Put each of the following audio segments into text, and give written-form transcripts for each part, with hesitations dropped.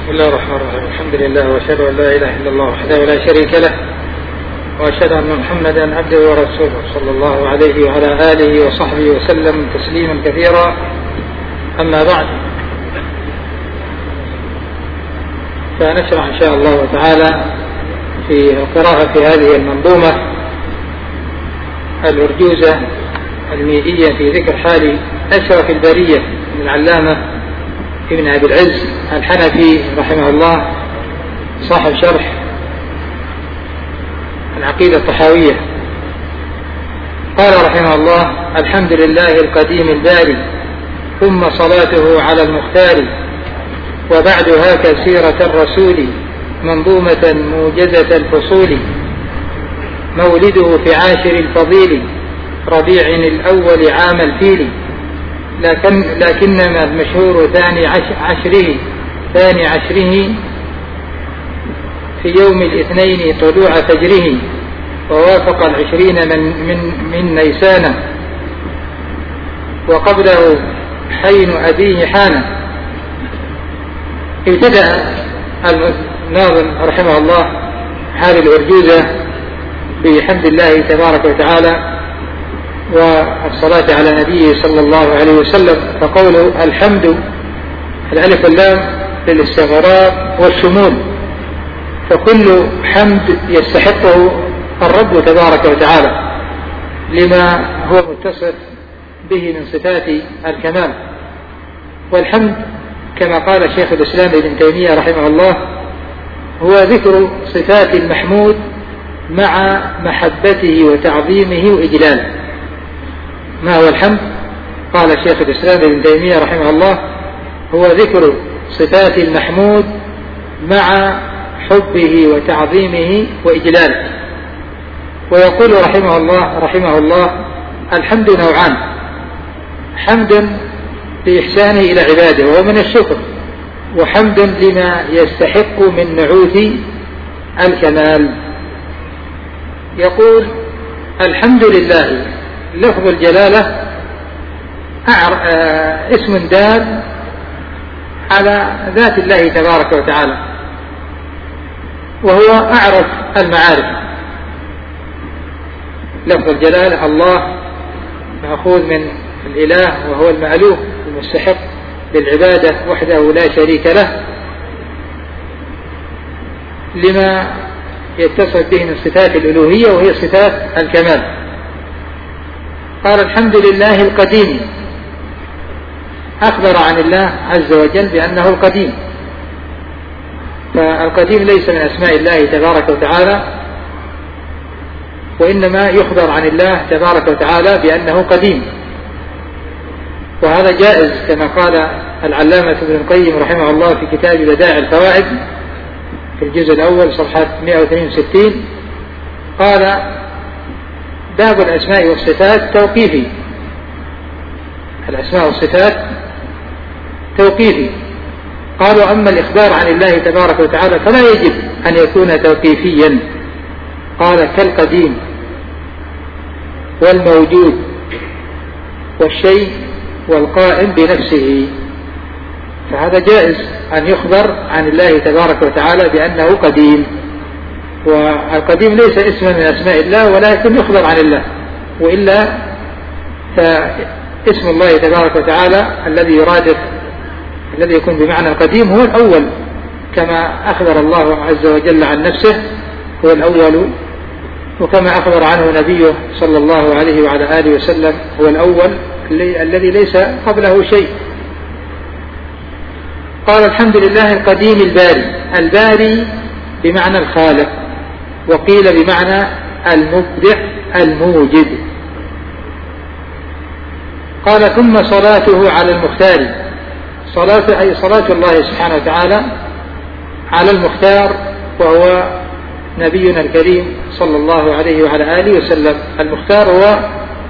بسم الله الرحمن الرحيم. الحمد لله وأشهد أن لا إله إلا الله وحده لا شريك له، وأشهد أن محمدا عبده ورسوله صلى الله عليه وعلى آله وصحبه وسلم تسليما كثيرا. أما بعد، فنشرح إن شاء الله تعالى في القراءة في هذه المنظومة الأرجوزة الميئية في ذكر حال أشرف البرية من العلامة ابن أبي العز الحنفي رحمه الله، صاحب شرح العقيدة الطحاوية. قال رحمه الله: الحمد لله القديم الباري، ثم صلاته على المختار، وبعدها كسيرة الرسول، منظومة موجزة الفصول، مولده في عاشر الفضيل، ربيع الأول عام الفيل، لكنما المشهور ثاني عشره في يوم الاثنين طلوع فجره، ووافق 20 من نيسان، وقبله حين أبيه حان. ابتدأ الناظم رحمه الله هذه الأرجوزة بحمد الله تبارك وتعالى والصلاة على نبيه صلى الله عليه وسلم. فقوله الحمد، الألف واللام للاستغراق والشمول، فكل حمد يستحقه الرب تبارك وتعالى لما هو متصف به من صفات الكمال. والحمد كما قال شيخ الإسلام ابن تيمية رحمه الله هو ذكر صفات المحمود مع محبته وتعظيمه وإجلاله. ما هو الحمد؟ قال شيخ الإسلام ابن تيمية رحمه الله هو ذكر صفات المحمود مع حبه وتعظيمه وإجلاله. ويقول رحمه الله الحمد نوعان: حمد لإحسانه إلى عباده وهو من الشكر، وحمد لما يستحق من نعوت الكمال. يقول الحمد لله لفظ الجلالة اسم دال على ذات الله تبارك وتعالى، وهو أعرف المعارف. لفظ الجلالة الله مأخوذ من الإله، وهو المألوه المستحق للعبادة وحده لا شريك له، لما يتصف به من صفات الألوهية وهي صفات الكمال. قال الحمد لله القديم، أخبر عن الله عز وجل بأنه القديم، فالقديم ليس من أسماء الله تبارك وتعالى، وإنما يخبر عن الله تبارك وتعالى بأنه قديم. وهذا جائز كما قال العلامة ابن القيم رحمه الله في كتاب بدائع الفوائد في الجزء الأول صفحة 162، قال: باب الأسماء والصفات توقيفي. الأسماء والصفات توقيفي. قالوا: أما الإخبار عن الله تبارك وتعالى فلا يجب أن يكون توقيفيا. قال: كالقديم والموجود والشيء والقائم بنفسه. فهذا جائز أن يخبر عن الله تبارك وتعالى بأنه قديم، والقديم ليس اسما من أسماء الله ولكن يخبر عن الله، وإلا فاسم الله تبارك وتعالى الذي يرادف الذي يكون بمعنى القديم هو الأول، كما أخبر الله عز وجل عن نفسه هو الأول، وكما أخبر عنه نبيه صلى الله عليه وعلى آله وسلم هو الأول الذي ليس قبله شيء. قال الحمد لله القديم الباري. الباري بمعنى الخالق، وقيل بمعنى المبدع الموجد. قال ثم صلاته على المختار. صلاة أي صلاة الله سبحانه وتعالى على المختار، وهو نبينا الكريم صلى الله عليه وعلى آله وسلم. المختار هو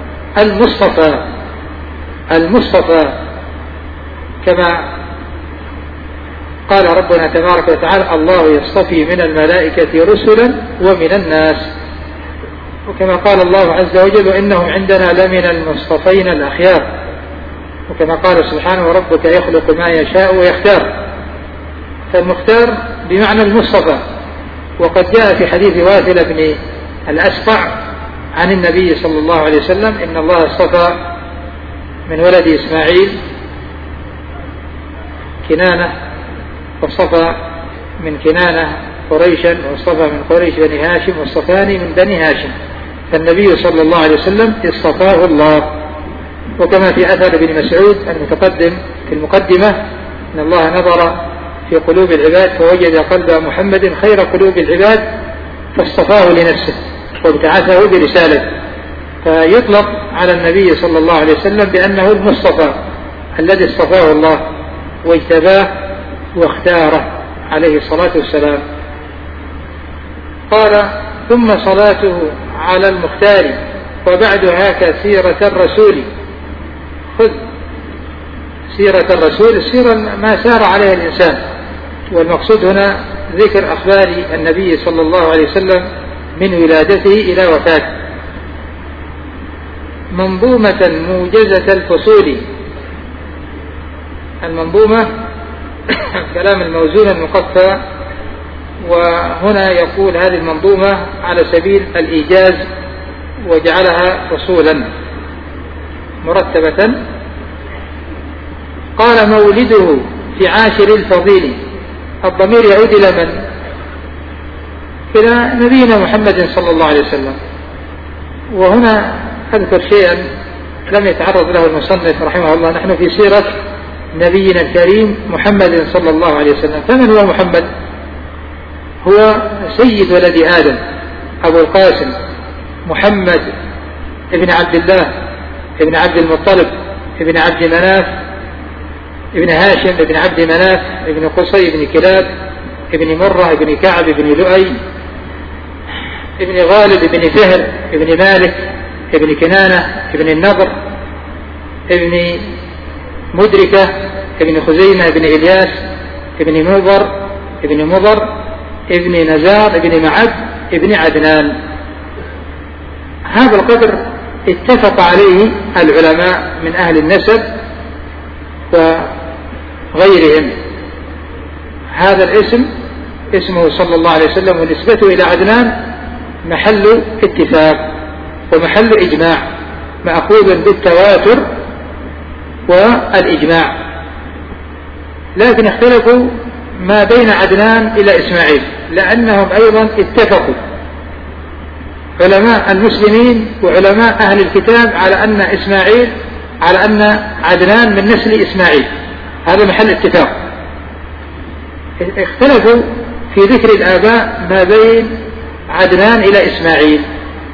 المصطفى كما قال ربنا تبارك وتعالى: الله يصطفي من الملائكة رسلا ومن الناس. وكما قال الله عز وجل: وإنهم عندنا لمن المصطفين الأخيار. وكما قال سبحانه: وربك يخلق ما يشاء ويختار. فالمختار بمعنى المصطفى. وقد جاء في حديث واثلة بن الأسقع عن النبي صلى الله عليه وسلم إن الله اصطفى من ولد إسماعيل كنانة، واصطفى من كنانة قريشا، واصطفى من قريش بني هاشم، واصطفاني من بني هاشم. فالنبي صلى الله عليه وسلم اصطفاه الله. وكما في أثر ابن مسعود المتقدم في المقدمة إن الله نظر في قلوب العباد فوجد قلب محمد خير قلوب العباد فاصطفاه لنفسه وابتعثه برسالة. فيطلق على النبي صلى الله عليه وسلم بأنه المصطفى الذي اصطفاه الله واجتباه واختاره عليه الصلاة والسلام. قال ثم صلاته على المختار وبعدها كسيرة الرسول. خذ سيرة الرسول، السيرة ما سار عليها الإنسان، والمقصود هنا ذكر أخبار النبي صلى الله عليه وسلم من ولادته إلى وفاته. منظومة موجزة الفصول. المنظومة كلام الموزون المقفى، وهنا يقول هذه المنظومة على سبيل الإيجاز وجعلها فصولا مرتبة. قال مولده في عاشر الفضيل. الضمير يعود إلى من؟ إلى نبينا محمد صلى الله عليه وسلم. وهنا أذكر شيئا لم يتعرض له المصنف رحمه الله. نحن في سيرة نبينا الكريم محمد صلى الله عليه وسلم. فمن هو محمد؟ هو سيد ولد آدم، أبو القاسم محمد ابن عبد الله ابن عبد المطلب ابن عبد مناف ابن هاشم ابن عبد مناف ابن قصي ابن كلاب ابن مرة ابن كعب ابن لؤي ابن غالب ابن فهر ابن مالك ابن كنانة ابن النضر ابن مدركة ابن خزيمة ابن إلياس ابن موبر ابن مضر ابن نزار ابن معد ابن عدنان. هذا القدر اتفق عليه العلماء من أهل النسب وغيرهم. هذا الاسم اسمه صلى الله عليه وسلم ونسبته إلى عدنان محل اتفاق ومحل إجماع، مأخوذ بالتواتر والإجماع. لكن اختلفوا ما بين عدنان إلى إسماعيل، لأنهم أيضا اتفقوا علماء المسلمين وعلماء أهل الكتاب على أن عدنان من نسل إسماعيل. هذا محل اتفاق. اختلفوا في ذكر الآباء ما بين عدنان إلى إسماعيل،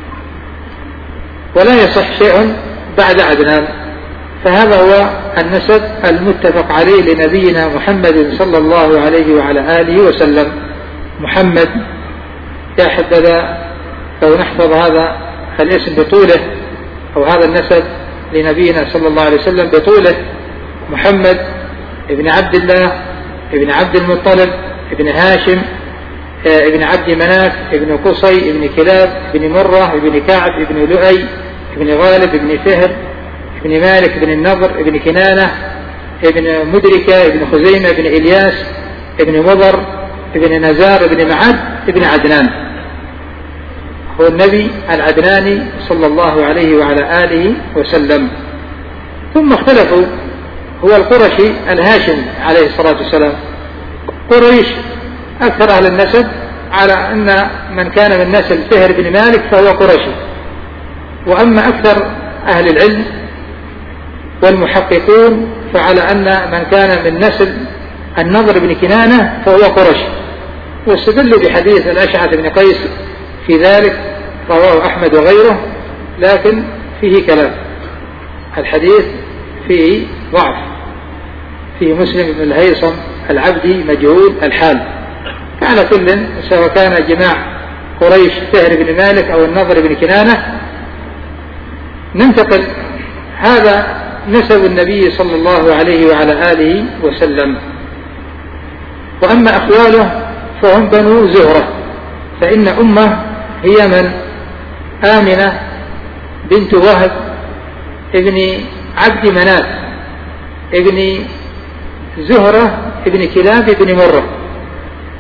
ولا يصح شيء بعد عدنان. فهذا هو النسب المتفق عليه لنبينا محمد صلى الله عليه وعلى آله وسلم. محمد، يا حبذا لو نحفظ هذا الاسم بطوله أو هذا النسب لنبينا صلى الله عليه وسلم بطوله: محمد ابن عبد الله ابن عبد المطلب ابن هاشم ابن عبد مناف ابن قصي ابن كلاب ابن مرة ابن كعب ابن لؤي ابن غالب ابن فهر ابن مالك ابن النضر ابن كنانة ابن مدركة ابن خزيمة ابن إلياس ابن مضر ابن نزار ابن معد ابن عدنان. هو النبي العدناني صلى الله عليه وعلى آله وسلم. ثم اختلفوا، هو القرشي الهاشمي عليه الصلاة والسلام. قريش أكثر أهل النسب على أن من كان من نسل فهر بن مالك فهو قرشي، وأما أكثر أهل العلم والمحققون فعلى أن من كان من نسل النضر بن كنانة فهو قرشي. واستدلوا بحديث الأشعث بن قيس في ذلك، رواه أحمد وغيره، لكن فيه كلام. الحديث فيه ضعف، فيه مسلم بن الهيثم العبدي مجهول الحال. على كل، سواء كان جماع قريش فهر بن مالك أو النضر بن كنانة، ننتقل. هذا نسب النبي صلى الله عليه وعلى آله وسلم. وأما أخواله فهم بنو زهرة، فإن أمه هي من؟ آمنة بنت وهب ابن عبد مناف ابن زهرة ابن كلاب ابن مرة.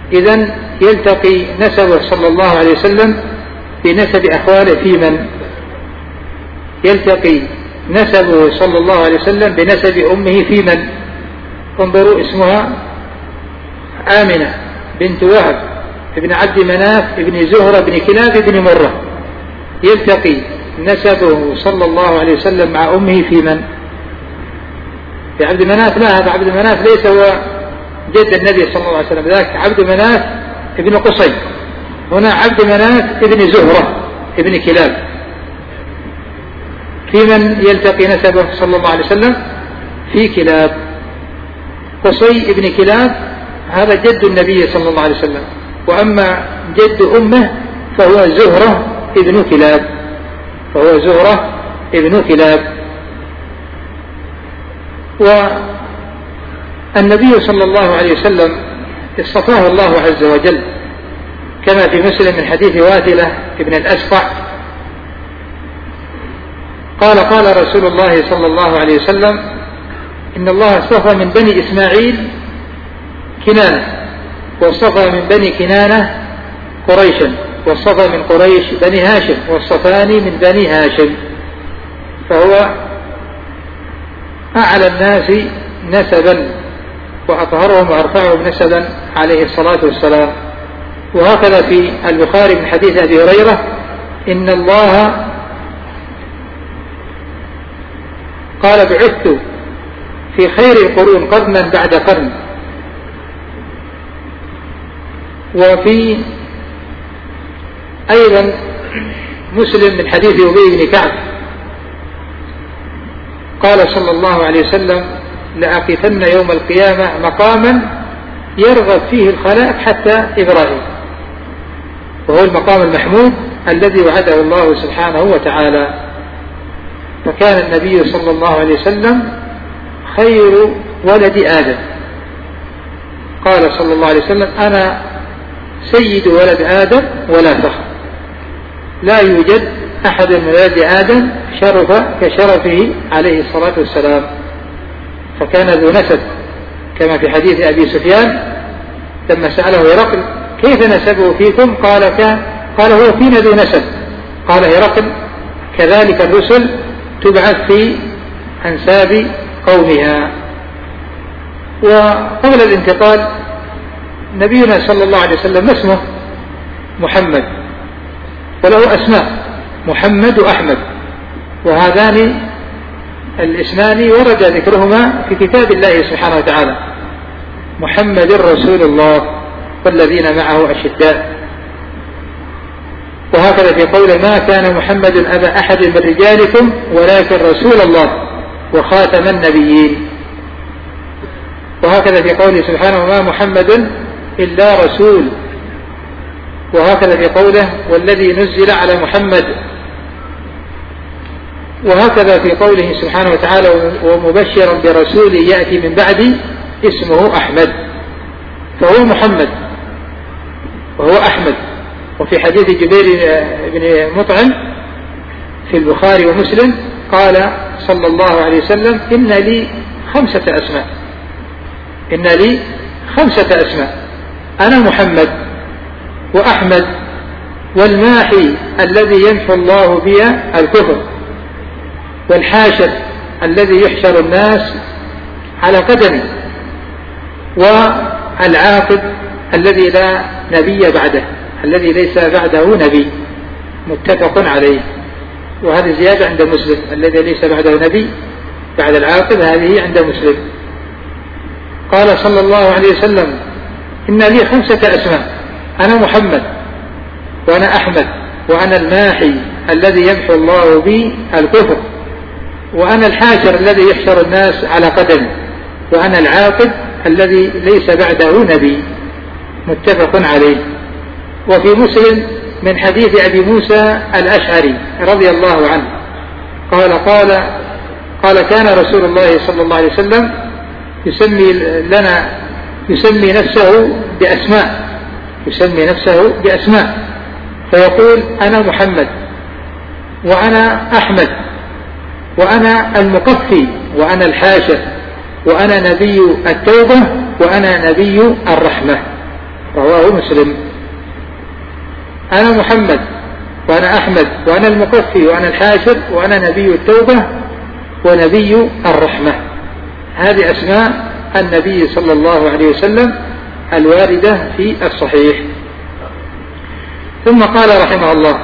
إذن يلتقي نسبه صلى الله عليه وسلم بنسب أخواله في من؟ يلتقي نسبه صلى الله عليه وسلم بنسب أمه في من؟ انظروا، اسمها آمنة بنت وهب ابن عبد مناف ابن زهرة ابن كلاب ابن مرة. يلتقي نسبه صلى الله عليه وسلم مع أمه في من؟ في عبد مناف. لا، هذا عبد مناف ليس هو جد النبي صلى الله عليه وسلم، ذاك عبد مناف ابن قصي. هنا عبد مناف ابن زهرة ابن كلاب. في من يلتقي نسبه صلى الله عليه وسلم؟ في كلاب. قصي ابن كلاب هذا جد النبي صلى الله عليه وسلم، وأما جد أمه فهو زهرة ابن كلاب، فهو زهرة ابن كلاب. والنبي صلى الله عليه وسلم اصطفاه الله عز وجل كما في مسلم من حديث واثلة ابن الأسقع قال قال رسول الله صلى الله عليه وسلم: إن الله اصطفى من بني إسماعيل كنانة، واصطفى من بني كنانة قريشا، واصطفى من قريش بني هاشم، واصطفاني من بني هاشم. فهو أعلى الناس نسبا وأطهرهم وأرفعهم نسبا عليه الصلاة والسلام. وهكذا في البخاري من حديث أبي هريرة: إن الله قال: بعثت في خير القرون قرنا بعد قرن. وفي أيضا مسلم من حديث أبي بن كعب قال صلى الله عليه وسلم: لأقفن يوم القيامة مقاما يرغب فيه الخلائق حتى إبراهيم، وهو المقام المحمود الذي وعده الله سبحانه وتعالى. فكان النبي صلى الله عليه وسلم خير ولد آدم. قال صلى الله عليه وسلم: أنا سيد ولد آدم ولا فخر، لا يوجد أحد من ولد آدم شرف كشرفه عليه الصلاة والسلام. فكان ذو نسب، كما في حديث أبي سفيان لما سأله هرقل: كيف نسبه فيكم؟ قال هو فينا ذو نسب. قال هرقل: كذلك الرسل تبعث في أنساب قومها. وقبل الانتقال نبينا صلى الله عليه وسلم اسمه محمد، وله أسماء محمد وأحمد، وهذان الاسمان ورد ذكرهما في كتاب الله سبحانه وتعالى: محمد رسول الله والذين معه أشداء. وهكذا في قول: ما كان محمد أبا أحد من رجالكم ولكن رسول الله وخاتم النبيين. وهكذا في قوله سبحانه: ما محمد إلا رسول. وهكذا في قوله: والذي نزل على محمد. وهكذا في قوله سبحانه وتعالى: ومبشرا برسول يأتي من بعدي اسمه أحمد. فهو محمد وهو أحمد. وفي حديث جبير بن مطعم في البخاري ومسلم قال صلى الله عليه وسلم: إن لي 5 أسماء، إن لي 5 أسماء: أنا محمد وأحمد والماحي الذي يمحو الله بي الكفر، والحاشر الذي يحشر الناس على قدمه، والعاقب الذي لا نبي بعده، الذي ليس بعده نبي. متفق عليه. وهذه زيادة عند مسلم: الذي ليس بعده نبي بعد العاقب، هذه عند مسلم. قال صلى الله عليه وسلم: إن لي 5 أسماء: أنا محمد، وأنا أحمد، وأنا الماحي الذي يمحو الله بي الكفر، وأنا الحاشر الذي يحشر الناس على قدمه، وأنا العاقب الذي ليس بعده نبي. متفق عليه. وفي مسلم من حديث أبي موسى الأشعري رضي الله عنه قال كان رسول الله صلى الله عليه وسلم يسمي نفسه بأسماء، فيقول: أنا محمد، وأنا أحمد، وأنا المقفي، وأنا الحاشر، وأنا نبي التوبة، وأنا نبي الرحمة. رواه مسلم. أنا محمد وأنا أحمد وأنا المكفي وأنا الحاشر وأنا نبي التوبة ونبي الرحمة. هذه أسماء النبي صلى الله عليه وسلم الواردة في الصحيح. ثم قال رحمه الله: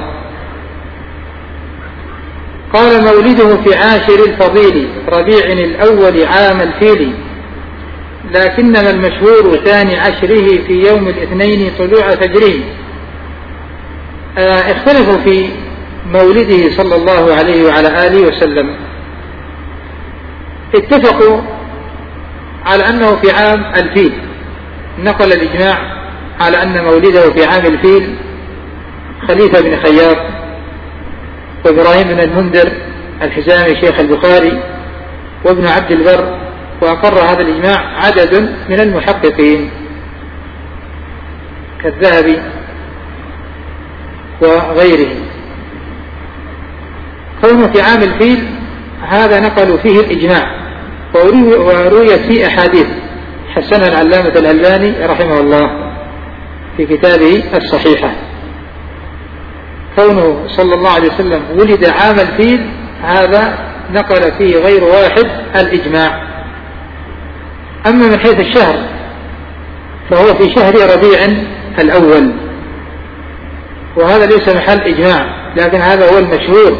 قال: مولده في عاشر الفضيل ربيع الأول عام الفيل، لكنما المشهور ثاني عشره في يوم الاثنين طلوع فجره. اختلفوا في مولده صلى الله عليه وعلى آله وسلم. اتفقوا على أنه في عام الفيل، نقل الإجماع على أن مولده في عام الفيل خليفة بن خياط وإبراهيم بن المنذر الحزامي شيخ البخاري وابن عبد البر، وأقر هذا الإجماع عدد من المحققين كالذهبي وغيره. كونه في عام الفيل هذا نقلوا فيه الإجماع، ورويت فيه أحاديث حسنها العلامة الألباني رحمه الله في كتابه الصحيحة. كونه صلى الله عليه وسلم ولد عام الفيل هذا نقل فيه غير واحد الإجماع. أما من حيث الشهر فهو في شهر ربيع الأول، وهذا ليس محل إجماع، لكن هذا هو المشهور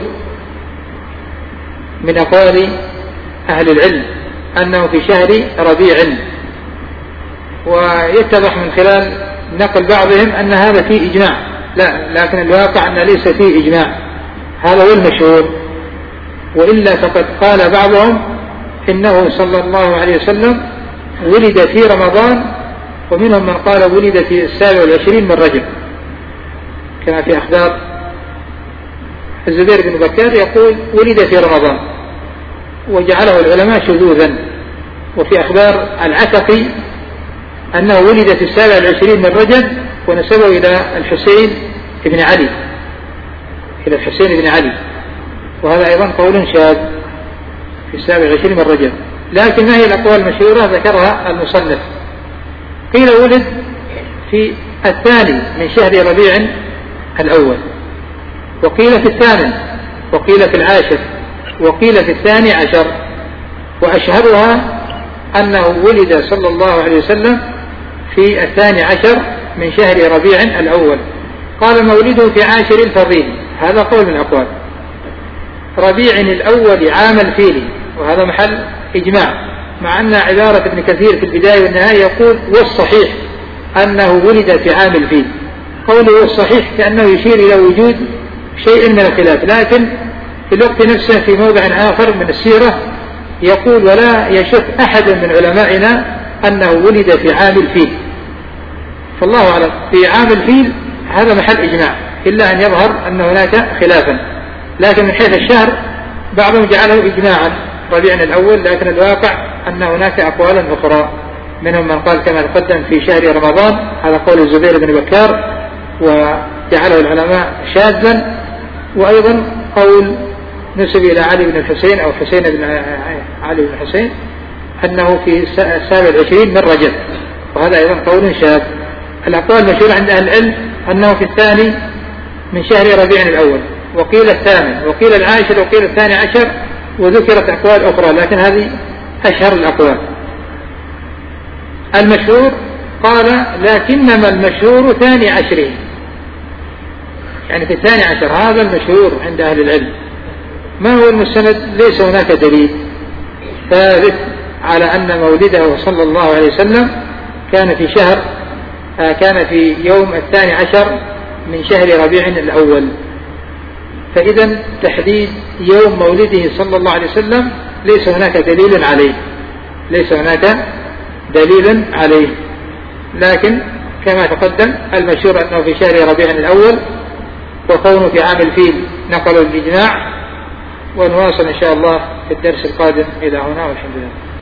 من أقوال أهل العلم أنه في شهر ربيع، ويتضح من خلال نقل بعضهم أن هذا فيه إجماع، لا، لكن الواقع أن ليس فيه إجماع، هذا هو المشهور. وإلا فقد قال بعضهم إنه صلى الله عليه وسلم ولد في رمضان، ومنهم من قال ولد في 27 من رجب، كما في أخبار الزبير بن بكار يقول ولد في رمضان، وجعله العلماء شذوذا. وفي أخبار العتقي أنه ولد في 27 من رجب، ونسبه إلى الحسين بن علي، إلى الحسين بن علي، وهذا أيضا قول شاذ في 27 من رجب. لكن ما هي الأقوال المشهورة ذكرها المصنف؟ قيل ولد في الثاني من شهر ربيع الأول، وقيل في الثامن، وقيل في العاشر، وقيل في 12، وأشهرها أنه ولد صلى الله عليه وسلم في 12 من شهر ربيع الأول. قال: مولده في عاشر الفضيل، هذا قول من الأقوال. ربيع الأول عام الفيل، وهذا محل إجماع، مع أن عبارة ابن كثير في البداية والنهاية يقول: والصحيح أنه ولد في عام الفيل. قوله والصحيح كأنه يشير إلى وجود شيء من الخلاف، لكن في الوقت نفسه في موضع آخر من السيرة يقول: ولا يشك أحد من علمائنا أنه ولد في عام الفيل. فالله أعلم، في عام الفيل هذا محل إجماع، إلا أن يظهر أن هناك خلافا. لكن من حيث الشهر بعضهم جعله إجماعا ربيع الأول، لكن الواقع أن هناك أقوالا أخرى، منهم من قال كما تقدم في شهر رمضان، هذا قول الزبير بن بكار وجعله العلماء شاذا. وأيضا قول نسب إلى علي بن الحسين أو حسين بن علي بن الحسين أنه في 27 من رجب، وهذا أيضا قول شاذ. الأقوال المشهورة عند أهل العلم أنه في الثاني من شهر ربيع الأول، وقيل الثامن، وقيل العاشر، وقيل 12، وذكرت أقوال أخرى، لكن هذه أشهر الأقوال. المشهور قال: لكنما المشهور 12، يعني في 12، هذا المشهور عند أهل العلم. ما هو المستند؟ ليس هناك دليل ثابت على أن مولده صلى الله عليه وسلم كان في يوم 12 من شهر ربيع الأول. فإذا تحديد يوم مولده صلى الله عليه وسلم ليس هناك دليل عليه، ليس هناك دليل عليه. لكن كما تقدم المشهور أنه في شهر ربيع الأول، وكونه في عام الفيل نقلوا الإجماع. ونواصل إن شاء الله في الدرس القادم إلى هنا، والحمد لله.